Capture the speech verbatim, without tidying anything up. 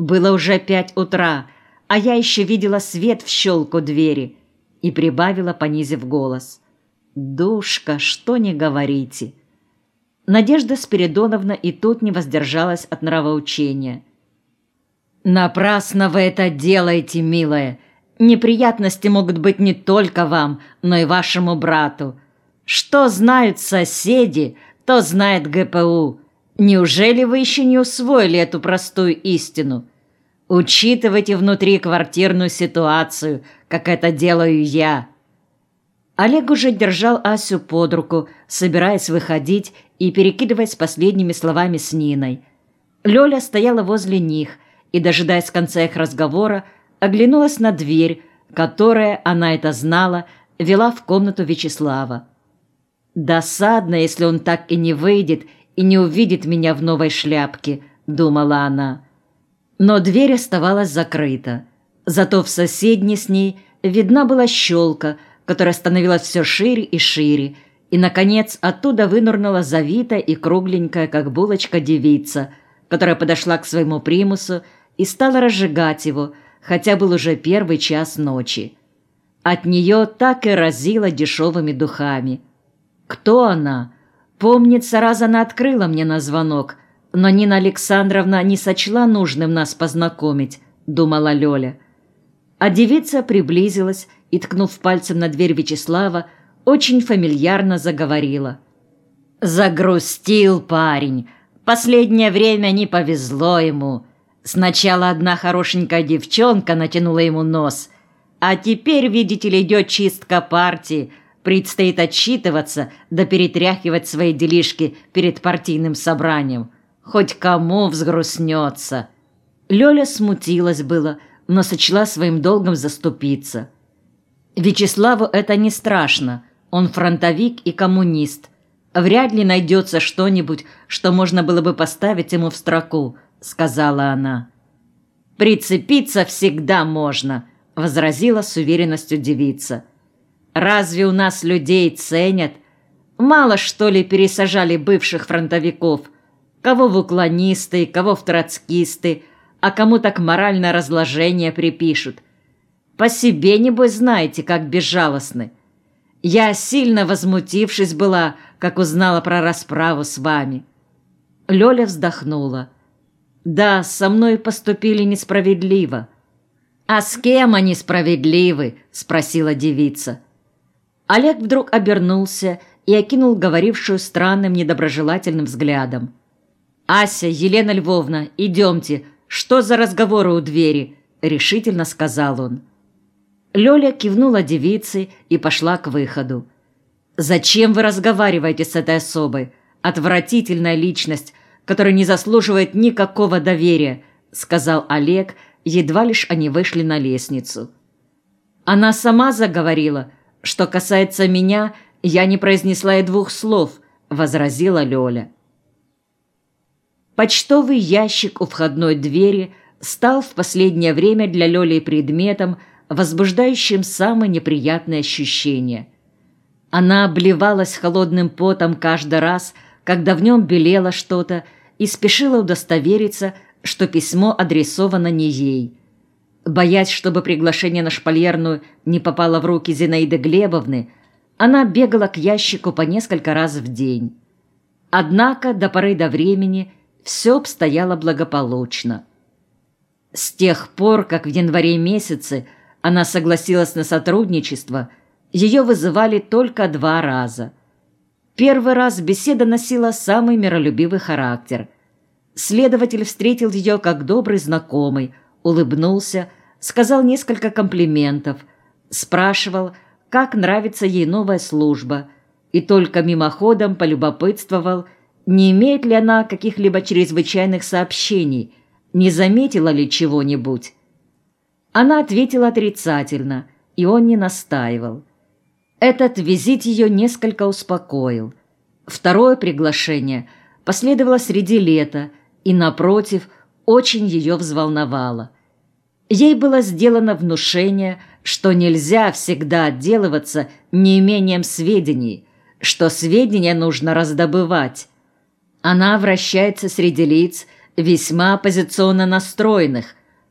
Было уже пять утра, а я еще видела свет в щелку двери, и прибавила, понизив голос: «Душка, что не говорите». Надежда Спиридоновна и тут не воздержалась от нравоучения. «Напрасно вы это делаете, милая. Неприятности могут быть не только вам, но и вашему брату. Что знают соседи, то знает гэ пэ у. Неужели вы еще не усвоили эту простую истину? Учитывайте внутриквартирную ситуацию, как это делаю я». Олег уже держал Асю под руку, собираясь выходить и перекидываясь последними словами с Ниной. Лёля стояла возле них и, дожидаясь конца их разговора, оглянулась на дверь, которая, она это знала, вела в комнату Вячеслава. «Досадно, если он так и не выйдет и не увидит меня в новой шляпке», — думала она. Но дверь оставалась закрыта. Зато в соседней с ней видна была щелка, которая становилась все шире и шире, и, наконец, оттуда вынырнула завитая и кругленькая, как булочка, девица, которая подошла к своему примусу и стала разжигать его, хотя был уже первый час ночи. От нее так и разило дешевыми духами. Кто она? Помнится, раз она открыла мне на звонок, но Нина Александровна не сочла нужным нас познакомить, думала Лёля. А девица приблизилась и, ткнув пальцем на дверь Вячеслава, очень фамильярно заговорила. «Загрустил парень. Последнее время не повезло ему. Сначала одна хорошенькая девчонка натянула ему нос, а теперь, видите ли, идет чистка партии. Предстоит отчитываться да перетряхивать свои делишки перед партийным собранием. Хоть кому взгрустнется». Лёля смутилась было, но сочла своим долгом заступиться. Вячеславу это не страшно, он фронтовик и коммунист. Вряд ли найдется что-нибудь, что можно было бы поставить ему в строку, сказала она. «Прицепиться всегда можно», — возразила с уверенностью девица. «Разве у нас людей ценят? Мало, что ли, пересажали бывших фронтовиков? Кого в уклонисты, кого в троцкисты, а кому так моральное разложение припишут. По себе, небось, знаете, как безжалостны. Я, сильно возмутившись была, как узнала про расправу с вами». Лёля вздохнула. «Да, со мной поступили несправедливо». «А с кем они справедливы?» — спросила девица. Олег вдруг обернулся и окинул говорившую странным недоброжелательным взглядом. «Ася, Елена Львовна, идемте. Что за разговоры у двери?» — решительно сказал он. Лёля кивнула девице и пошла к выходу. «Зачем вы разговариваете с этой особой? Отвратительная личность, которая не заслуживает никакого доверия», — сказал Олег, едва лишь они вышли на лестницу. «Она сама заговорила. Что касается меня, я не произнесла и двух слов», — возразила Лёля. Почтовый ящик у входной двери стал в последнее время для Лёли предметом, возбуждающим самые неприятные ощущения. Она обливалась холодным потом каждый раз, когда в нем белело что-то, и спешила удостовериться, что письмо адресовано не ей. Боясь, чтобы приглашение на шпальерную не попало в руки Зинаиды Глебовны, она бегала к ящику по несколько раз в день. Однако до поры до времени все обстояло благополучно. С тех пор, как в январе месяце она согласилась на сотрудничество, ее вызывали только два раза. Первый раз беседа носила самый миролюбивый характер. Следователь встретил ее как добрый знакомый, улыбнулся, сказал несколько комплиментов, спрашивал, как нравится ей новая служба, и только мимоходом полюбопытствовал, не имеет ли она каких-либо чрезвычайных сообщений, не заметила ли чего-нибудь. Она ответила отрицательно, и он не настаивал. Этот визит ее несколько успокоил. Второе приглашение последовало среди лета и, напротив, очень ее взволновало. Ей было сделано внушение, что нельзя всегда отделываться неимением сведений, что сведения нужно раздобывать. Она вращается среди лиц, весьма оппозиционно настроенных,